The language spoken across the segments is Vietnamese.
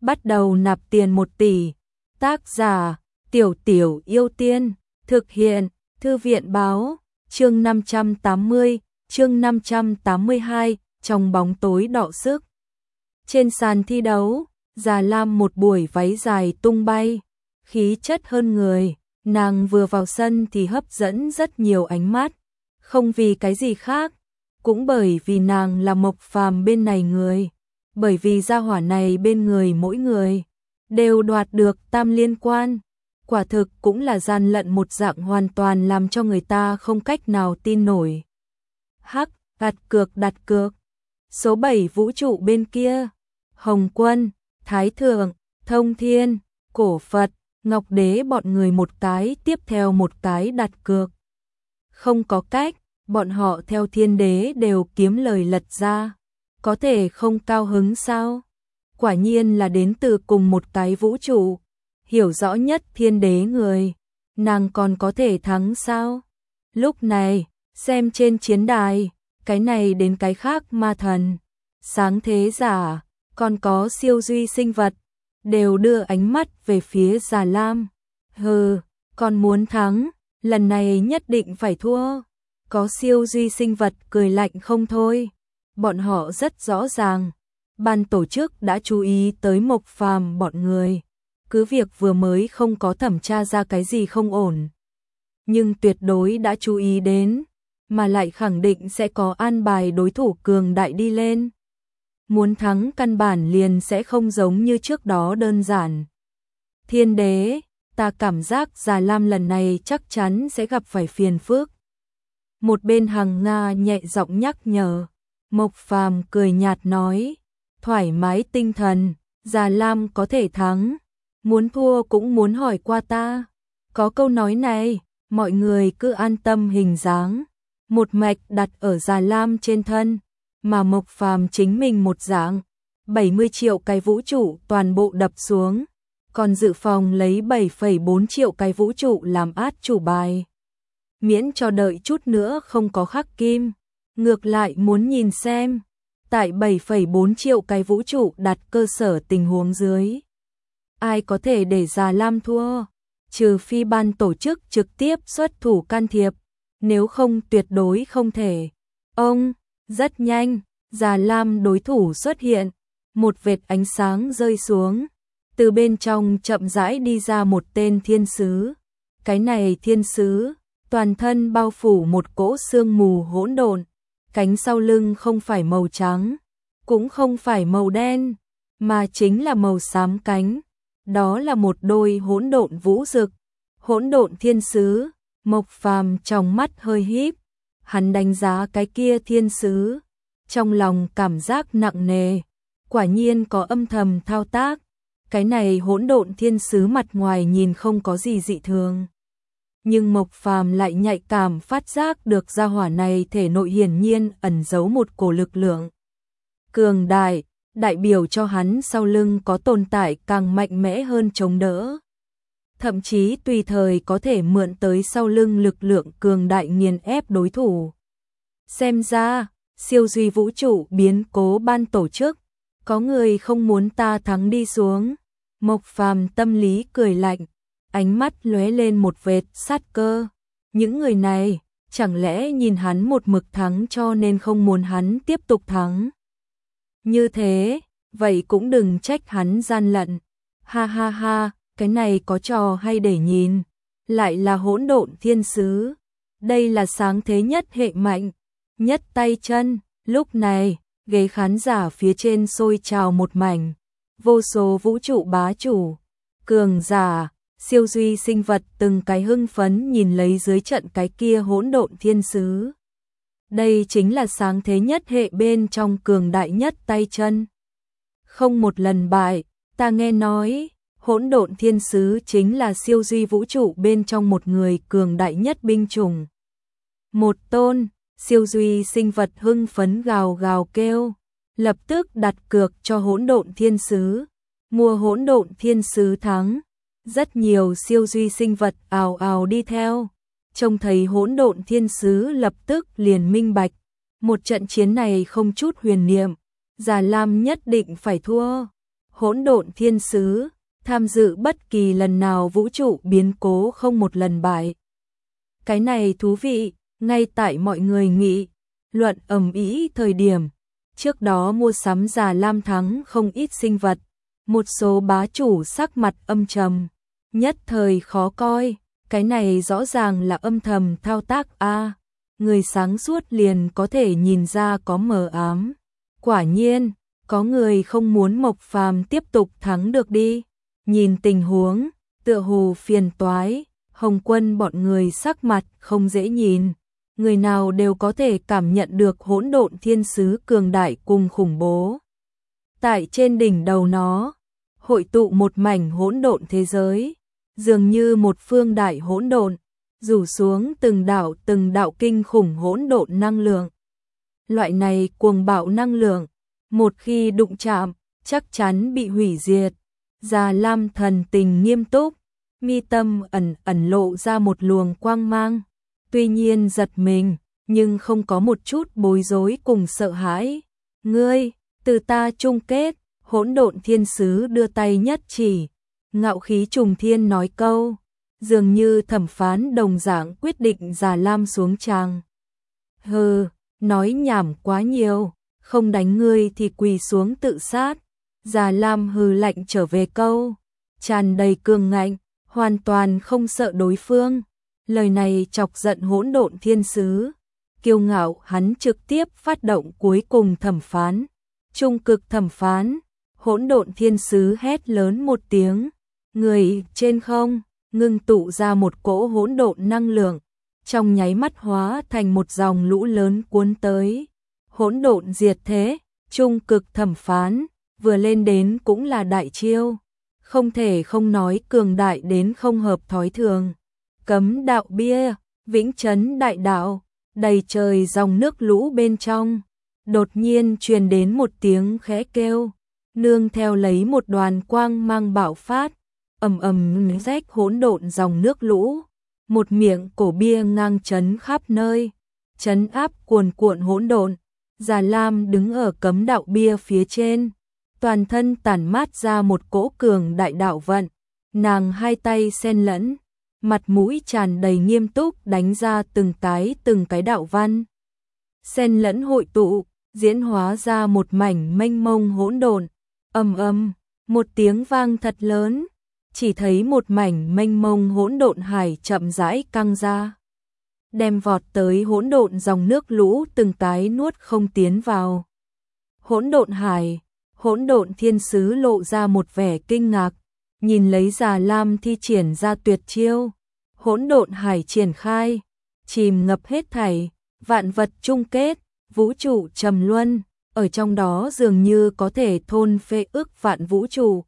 bắt đầu nạp tiền 1 tỷ. Tác giả Tiểu Tiểu Yêu Tiên. Thực hiện Thư viện báo. Chương 580, chương 582, trong bóng tối đọ sức. Trên sàn thi đấu, Già Lam một buổi váy dài tung bay, khí chất hơn người, nàng vừa vào sân thì hấp dẫn rất nhiều ánh mắt, không vì cái gì khác, cũng bởi vì nàng là Mộc Phàm bên này người, bởi vì gia hỏa này bên người mỗi người đều đoạt được tam liên quan. Quả thực cũng là gian lận một dạng hoàn toàn làm cho người ta không cách nào tin nổi. Hắc, đặt cược. Số 7 vũ trụ bên kia, Hồng Quân, Thái Thượng, Thông Thiên, Cổ Phật, Ngọc Đế bọn người một cái tiếp theo một cái đặt cược. Không có cách, bọn họ theo Thiên Đế đều kiếm lời lật ra, có thể không cao hứng sao? Quả nhiên là đến từ cùng một cái vũ trụ. Hiểu rõ nhất Thiên Đế người, nàng còn có thể thắng sao? Lúc này, xem trên chiến đài, cái này đến cái khác ma thần, sáng thế giả, còn có siêu duy sinh vật, đều đưa ánh mắt về phía Già Lam. Hừ, còn muốn thắng, lần này nhất định phải thua. Có siêu duy sinh vật cười lạnh không thôi. Bọn họ rất rõ ràng, ban tổ chức đã chú ý tới Mộc Phàm bọn người. Cứ việc vừa mới không có thẩm tra ra cái gì không ổn, nhưng tuyệt đối đã chú ý đến, mà lại khẳng định sẽ có an bài đối thủ cường đại đi lên. Muốn thắng căn bản liền sẽ không giống như trước đó đơn giản. Thiên Đế, ta cảm giác Già Lam lần này chắc chắn sẽ gặp phải phiền phức. Một bên Hằng Nga nhẹ giọng nhắc nhở, Mộc Phàm cười nhạt nói, thoải mái tinh thần, Già Lam có thể thắng. Muốn thua cũng muốn hỏi qua ta. Có câu nói này, mọi người cứ an tâm hình dáng, một mạch đặt ở Già Lam trên thân, mà Mộc Phàm chính mình một dạng, 70 triệu cái vũ trụ toàn bộ đập xuống, còn dự phòng lấy 7,4 triệu cái vũ trụ làm át chủ bài. Miễn cho đợi chút nữa không có khắc kim, ngược lại muốn nhìn xem, tại 7,4 triệu cái vũ trụ đặt cơ sở tình huống dưới. Ai có thể để Già Lam thua, trừ phi ban tổ chức trực tiếp xuất thủ can thiệp, nếu không tuyệt đối không thể. Rất nhanh, Già Lam đối thủ xuất hiện, một vệt ánh sáng rơi xuống, từ bên trong chậm rãi đi ra một tên thiên sứ. Cái này thiên sứ, toàn thân bao phủ một cỗ sương mù hỗn độn, cánh sau lưng không phải màu trắng, cũng không phải màu đen, mà chính là màu xám cánh. Đó là một đôi hỗn độn vũ dực, hỗn độn thiên sứ. Mộc Phàm trong mắt hơi híp, hắn đánh giá cái kia thiên sứ, trong lòng cảm giác nặng nề, quả nhiên có âm thầm thao tác. Cái này hỗn độn thiên sứ mặt ngoài nhìn không có gì dị thường, nhưng Mộc Phàm lại nhạy cảm phát giác được gia hỏa này thể nội hiển nhiên ẩn giấu một cổ lực lượng cường đại, đại biểu cho hắn sau lưng có tồn tại càng mạnh mẽ hơn chống đỡ. Thậm chí tùy thời có thể mượn tới sau lưng lực lượng cường đại nghiền ép đối thủ. Xem ra, siêu duy vũ trụ biến cố ban tổ chức, có người không muốn ta thắng đi xuống. Mộc Phàm tâm lý cười lạnh, ánh mắt lóe lên một vệt sát cơ. Những người này, chẳng lẽ nhìn hắn một mực thắng cho nên không muốn hắn tiếp tục thắng? Như thế, vậy cũng đừng trách hắn gian lận. Ha ha ha, cái này có trò hay để nhìn. Lại là hỗn độn thiên sứ. Đây là sáng thế nhất hệ mạnh, nhất tay chân. Lúc này, ghế khán giả phía trên sôi trào một mảnh. Vô số vũ trụ bá chủ, cường giả, siêu duy sinh vật từng cái hưng phấn nhìn lấy dưới trận cái kia hỗn độn thiên sứ. Đây chính là sáng thế nhất hệ bên trong cường đại nhất tay chân. Không một lần bại, ta nghe nói, hỗn độn thiên sứ chính là siêu duy vũ trụ bên trong một người cường đại nhất binh chủng. Một tôn, siêu duy sinh vật hưng phấn gào gào kêu, lập tức đặt cược cho hỗn độn thiên sứ, mua hỗn độn thiên sứ thắng. Rất nhiều siêu duy sinh vật ào ào đi theo. Trông thấy hỗn độn thiên sứ lập tức liền minh bạch, một trận chiến này không chút huyền niệm, Già Lam nhất định phải thua. Hỗn độn thiên sứ, tham dự bất kỳ lần nào vũ trụ biến cố không một lần bại. Cái này thú vị, ngay tại mọi người nghị luận ầm ĩ thời điểm. Trước đó mua sắm Già Lam thắng không ít sinh vật, một số bá chủ sắc mặt âm trầm, nhất thời khó coi, cái này rõ ràng là âm thầm thao tác a. Người sáng suốt liền có thể nhìn ra có mờ ám. Quả nhiên, có người không muốn Mộc Phàm tiếp tục thắng được đi. Nhìn tình huống, tựa hồ phiền toái, Hồng Quân bọn người sắc mặt không dễ nhìn. Người nào đều có thể cảm nhận được hỗn độn thiên sứ cường đại cùng khủng bố. Tại trên đỉnh đầu nó, hội tụ một mảnh hỗn độn thế giới, dường như một phương đại hỗn độn, rủ xuống từng đạo kinh khủng hỗn độn năng lượng. Loại này cuồng bạo năng lượng, một khi đụng chạm, chắc chắn bị hủy diệt. Già Lam thần tình nghiêm túc, mi tâm ẩn lộ ra một luồng quang mang. Tuy nhiên giật mình, nhưng không có một chút bối rối cùng sợ hãi. Ngươi, từ ta chung kết, hỗn độn thiên sứ đưa tay nhất chỉ, ngạo khí trùng thiên nói câu, dường như thẩm phán đồng dạng quyết định Già Lam xuống tràng. Hừ, nói nhảm quá nhiều, không đánh ngươi thì quỳ xuống tự sát. Già Lam hừ lạnh trở về câu, tràn đầy cường ngạnh, hoàn toàn không sợ đối phương. Lời này chọc giận hỗn độn thiên sứ. Kiêu ngạo hắn trực tiếp phát động cuối cùng thẩm phán. Trung cực thẩm phán, hỗn độn thiên sứ hét lớn một tiếng. Người trên không, ngưng tụ ra một cỗ hỗn độn năng lượng. Trong nháy mắt hóa thành một dòng lũ lớn cuốn tới. Hỗn độn diệt thế, trung cực thẩm phán, vừa lên đến cũng là đại chiêu. Không thể không nói cường đại đến không hợp thói thường. Cấm đạo bia, vĩnh trấn đại đạo, đầy trời dòng nước lũ bên trong. Đột nhiên truyền đến một tiếng khẽ kêu, nương theo lấy một đoàn quang mang bạo phát, rách hỗn độn dòng nước lũ. Một miệng cổ bia ngang chấn khắp nơi, chấn áp cuồn cuộn hỗn độn. Già Lam đứng ở cấm đạo bia phía trên, toàn thân tản mát ra một cỗ cường đại đạo vận. Nàng hai tay xen lẫn, mặt mũi tràn đầy nghiêm túc đánh ra từng cái đạo văn. Xen lẫn hội tụ, diễn hóa ra một mảnh mênh mông hỗn độn. Một tiếng vang thật lớn, chỉ thấy một mảnh mênh mông hỗn độn hải chậm rãi căng ra, đem vọt tới hỗn độn dòng nước lũ từng cái nuốt không tiến vào. Hỗn độn hải, hỗn độn thiên sứ lộ ra một vẻ kinh ngạc, nhìn lấy Già Lam thi triển ra tuyệt chiêu. Hỗn độn hải triển khai, chìm ngập hết thảy, vạn vật chung kết, vũ trụ trầm luân, ở trong đó dường như có thể thôn phệ ức vạn vũ trụ.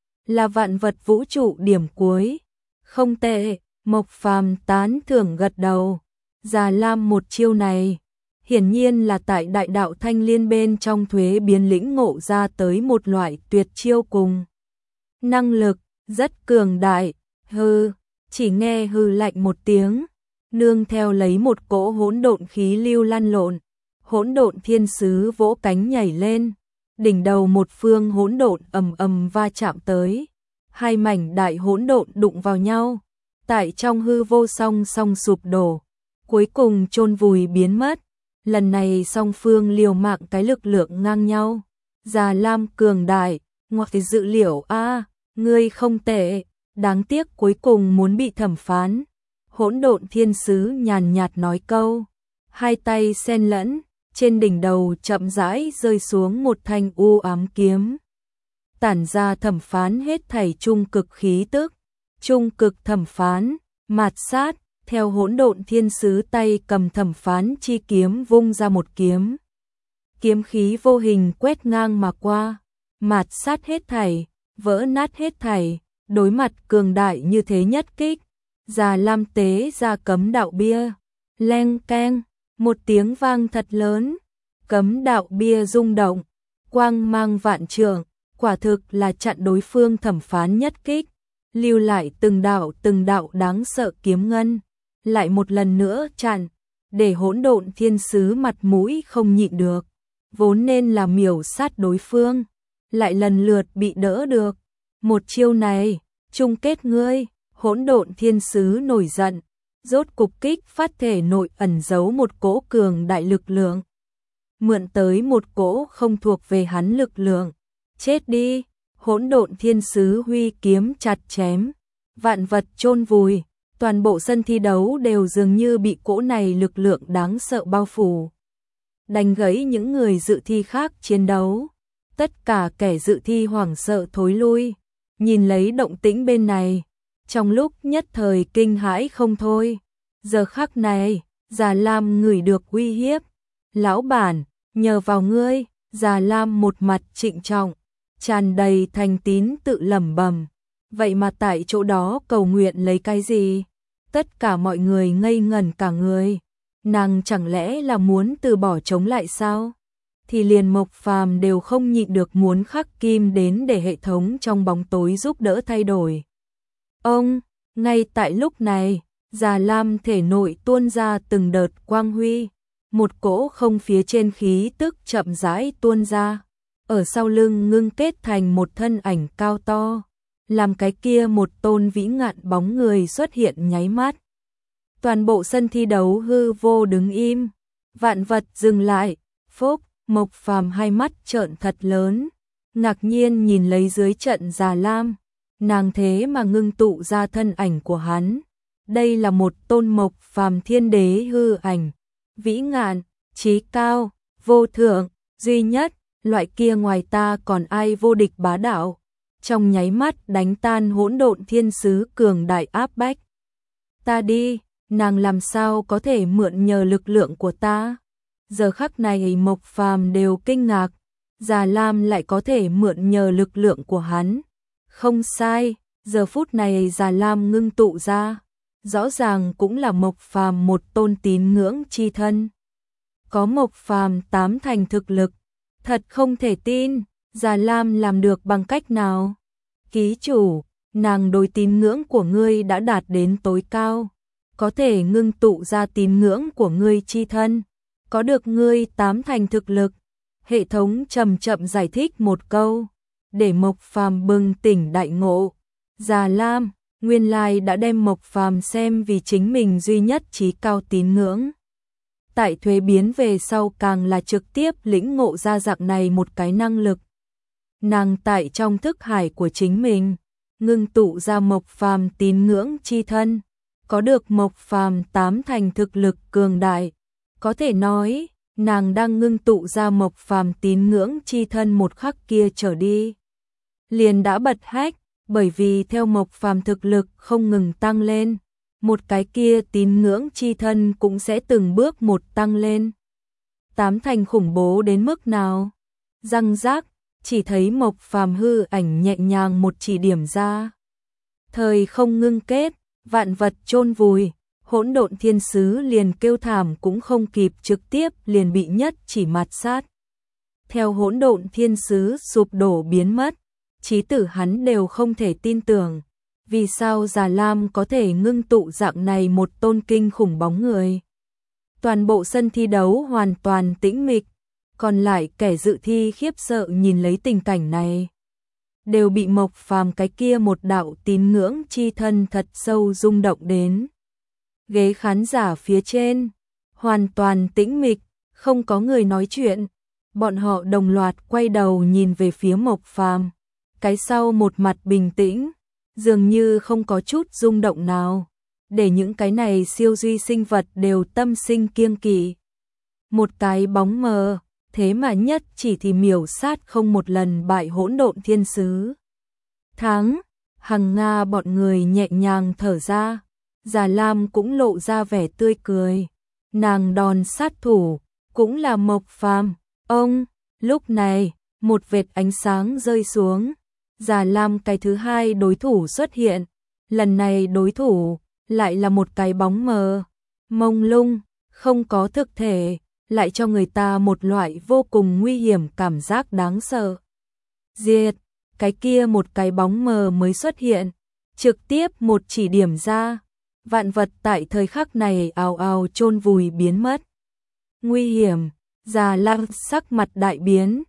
Là vạn vật vũ trụ điểm cuối. Không tệ, Mộc Phàm tán thưởng gật đầu. Già Lam một chiêu này, hiển nhiên là tại đại đạo thanh liên bên trong thuế biến lĩnh ngộ ra tới một loại tuyệt chiêu cùng. Năng lực, rất cường đại, hư, chỉ nghe hư lạnh một tiếng, nương theo lấy một cỗ hỗn độn khí lưu lăn lộn, hỗn độn thiên sứ vỗ cánh nhảy lên, đỉnh đầu một phương hỗn độn va chạm tới, hai mảnh đại hỗn độn đụng vào nhau, tại trong hư vô song song sụp đổ, cuối cùng chôn vùi biến mất. Lần này song phương liều mạng cái lực lượng ngang nhau. Già Lam cường đại, ngoặc dự liệu a, ngươi không tệ, đáng tiếc cuối cùng muốn bị thẩm phán. Hỗn độn thiên sứ nhàn nhạt nói câu, hai tay xen lẫn, trên đỉnh đầu chậm rãi rơi xuống một thanh u ám kiếm. Tản ra thẩm phán hết thảy trung cực khí tức, trung cực thẩm phán, mạt sát. Theo hỗn độn thiên sứ tay cầm thẩm phán chi kiếm vung ra một kiếm. Kiếm khí vô hình quét ngang mà qua, mạt sát hết thảy, vỡ nát hết thảy, đối mặt cường đại như thế nhất kích. Già Lam tế ra cấm đạo bia, leng keng, một tiếng vang thật lớn, cấm đạo bia rung động, quang mang vạn trượng, quả thực là chặn đối phương thẩm phán nhất kích, lưu lại từng đạo đáng sợ kiếm ngân. Lại một lần nữa chặn, để hỗn độn thiên sứ mặt mũi không nhịn được, vốn nên là miểu sát đối phương, lại lần lượt bị đỡ được. Một chiêu này, chung kết ngươi. Hỗn độn thiên sứ nổi giận, rốt cục kích phát thể nội ẩn giấu một cỗ cường đại lực lượng. Mượn tới một cỗ không thuộc về hắn lực lượng. Chết đi, hỗn độn thiên sứ huy kiếm chặt chém, vạn vật chôn vùi, toàn bộ sân thi đấu đều dường như bị cỗ này lực lượng đáng sợ bao phủ. Đánh gãy những người dự thi khác chiến đấu. Tất cả kẻ dự thi hoảng sợ thối lui, nhìn lấy động tĩnh bên này, trong lúc nhất thời kinh hãi không thôi. Giờ khắc này, Già Lam ngửi được uy hiếp. Lão bản, nhờ vào ngươi. Già Lam một mặt trịnh trọng, tràn đầy thành tín tự lẩm bẩm. Vậy mà tại chỗ đó cầu nguyện lấy cái gì? Tất cả mọi người ngây ngẩn cả người. Nàng chẳng lẽ là muốn từ bỏ chống lại sao? Thì liền Mộc Phàm đều không nhịn được muốn khắc kim đến để hệ thống trong bóng tối giúp đỡ thay đổi. Ông, ngay tại lúc này, Già Lam thể nội tuôn ra từng đợt quang huy, một cỗ không phía trên khí tức chậm rãi tuôn ra, ở sau lưng ngưng kết thành một thân ảnh cao to, làm cái kia một tôn vĩ ngạn bóng người xuất hiện nháy mắt. Toàn bộ sân thi đấu hư vô đứng im, vạn vật dừng lại, phốc, Mộc Phàm hai mắt trợn thật lớn, ngạc nhiên nhìn lấy dưới trận Già Lam, nàng thế mà ngưng tụ ra thân ảnh của hắn. Đây là một tôn Mộc Phàm thiên đế hư ảnh, vĩ ngạn, chí cao, vô thượng, duy nhất, loại kia ngoài ta còn ai vô địch bá đạo. Trong nháy mắt đánh tan hỗn độn thiên sứ cường đại áp bách. Ta đi, nàng làm sao có thể mượn nhờ lực lượng của ta? Giờ khắc này Mộc Phàm đều kinh ngạc, Già Lam lại có thể mượn nhờ lực lượng của hắn. Không sai, giờ phút này Già Lam ngưng tụ ra, rõ ràng cũng là Mộc Phàm một tôn tín ngưỡng chi thân. Có Mộc Phàm 8 thành thực lực, thật không thể tin, Già Lam làm được bằng cách nào? Ký chủ, nàng đối tín ngưỡng của ngươi đã đạt đến tối cao, có thể ngưng tụ ra tín ngưỡng của ngươi chi thân, có được ngươi 8 thành thực lực. Hệ thống chậm chậm giải thích một câu, để Mộc Phàm bừng tỉnh đại ngộ. Già Lam, nguyên lai đã đem Mộc Phàm xem vì chính mình duy nhất chí cao tín ngưỡng. Tại thuế biến về sau càng là trực tiếp lĩnh ngộ ra dạng này một cái năng lực. Nàng tại trong thức hải của chính mình, ngưng tụ ra Mộc Phàm tín ngưỡng chi thân, có được Mộc Phàm 8 thành thực lực cường đại, có thể nói, nàng đang ngưng tụ ra Mộc Phàm tín ngưỡng chi thân một khắc kia trở đi, liền đã bật hách, bởi vì theo Mộc Phàm thực lực không ngừng tăng lên, một cái kia tín ngưỡng chi thân cũng sẽ từng bước một tăng lên. 8 thành khủng bố đến mức nào? Răng rác, chỉ thấy Mộc Phàm hư ảnh nhẹ nhàng một chỉ điểm ra. Thời không ngưng kết, vạn vật chôn vùi, hỗn độn thiên sứ liền kêu thảm cũng không kịp, trực tiếp liền bị nhất chỉ mạt sát. Theo hỗn độn thiên sứ sụp đổ biến mất, chí tử hắn đều không thể tin tưởng, vì sao Già Lam có thể ngưng tụ dạng này một tôn kinh khủng bóng người. Toàn bộ sân thi đấu hoàn toàn tĩnh mịch, còn lại kẻ dự thi khiếp sợ nhìn lấy tình cảnh này, đều bị Mộc Phàm cái kia một đạo tín ngưỡng chi thân thật sâu rung động đến. Ghế khán giả phía trên hoàn toàn tĩnh mịch, không có người nói chuyện, bọn họ đồng loạt quay đầu nhìn về phía Mộc Phàm, cái sau một mặt bình tĩnh, dường như không có chút rung động nào, để những cái này siêu duy sinh vật đều tâm sinh kiêng kỵ. Một cái bóng mờ, thế mà nhất chỉ thì miểu sát không một lần bại hỗn độn thiên sứ. Thắng, Hằng Nga bọn người nhẹ nhàng thở ra, Già Lam cũng lộ ra vẻ tươi cười, nàng đòn sát thủ, cũng là Mộc Phàm. Ông, lúc này, một vệt ánh sáng rơi xuống, Già Lam cái thứ hai đối thủ xuất hiện, lần này đối thủ lại là một cái bóng mờ, mông lung, không có thực thể, lại cho người ta một loại vô cùng nguy hiểm cảm giác đáng sợ. Diệt, cái kia một cái bóng mờ mới xuất hiện, trực tiếp một chỉ điểm ra, vạn vật tại thời khắc này ào ào chôn vùi biến mất. Nguy hiểm, Già Lam sắc mặt đại biến,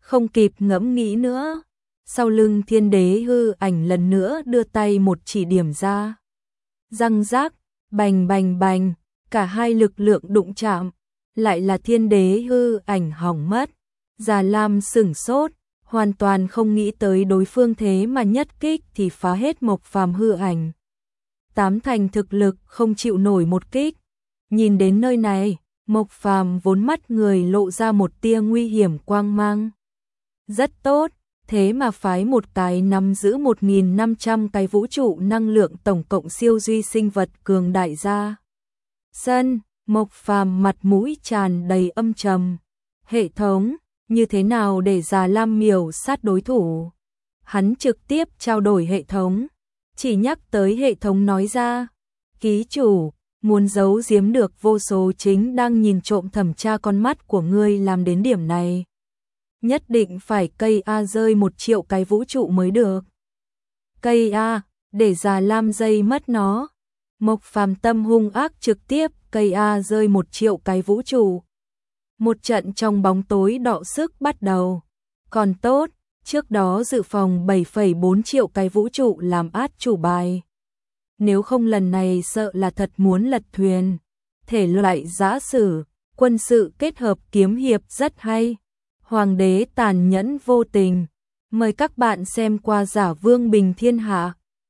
Không kịp ngẫm nghĩ nữa, sau lưng thiên đế hư ảnh lần nữa đưa tay một chỉ điểm ra. Răng rác, bành bành bành, cả hai lực lượng đụng chạm, lại là thiên đế hư ảnh hỏng mất. Già Lam sửng sốt, hoàn toàn không nghĩ tới đối phương thế mà nhất kích thì phá hết Mộc Phàm hư ảnh. Tám thành thực lực không chịu nổi một kích. Nhìn đến nơi này, Mộc Phàm vốn mắt người lộ ra một tia nguy hiểm quang mang. Rất tốt, thế mà phái một cái nắm giữ 1.500 cái vũ trụ năng lượng tổng cộng siêu duy sinh vật cường đại ra. Sân, Mộc Phàm mặt mũi tràn đầy âm trầm. Hệ thống, như thế nào để Già Lam miểu sát đối thủ? Hắn trực tiếp trao đổi hệ thống, chỉ nhắc tới hệ thống nói ra. Ký chủ, muốn giấu giếm được vô số chính đang nhìn trộm thẩm tra con mắt của ngươi làm đến điểm này. Nhất định phải cây A rơi 1 triệu cái vũ trụ mới được. Cây A, để Già Lam dây mất nó. Mộc Phàm tâm hung ác trực tiếp cây A rơi 1 triệu cái vũ trụ. Một trận trong bóng tối đọ sức bắt đầu. Còn tốt, trước đó dự phòng 7,4 triệu cái vũ trụ làm át chủ bài. Nếu không lần này sợ là thật muốn lật thuyền. Thể loại giã sử, quân sự kết hợp kiếm hiệp rất hay. Hoàng đế tàn nhẫn vô tình. Mời các bạn xem qua Giả Vương Bình Thiên Hạ.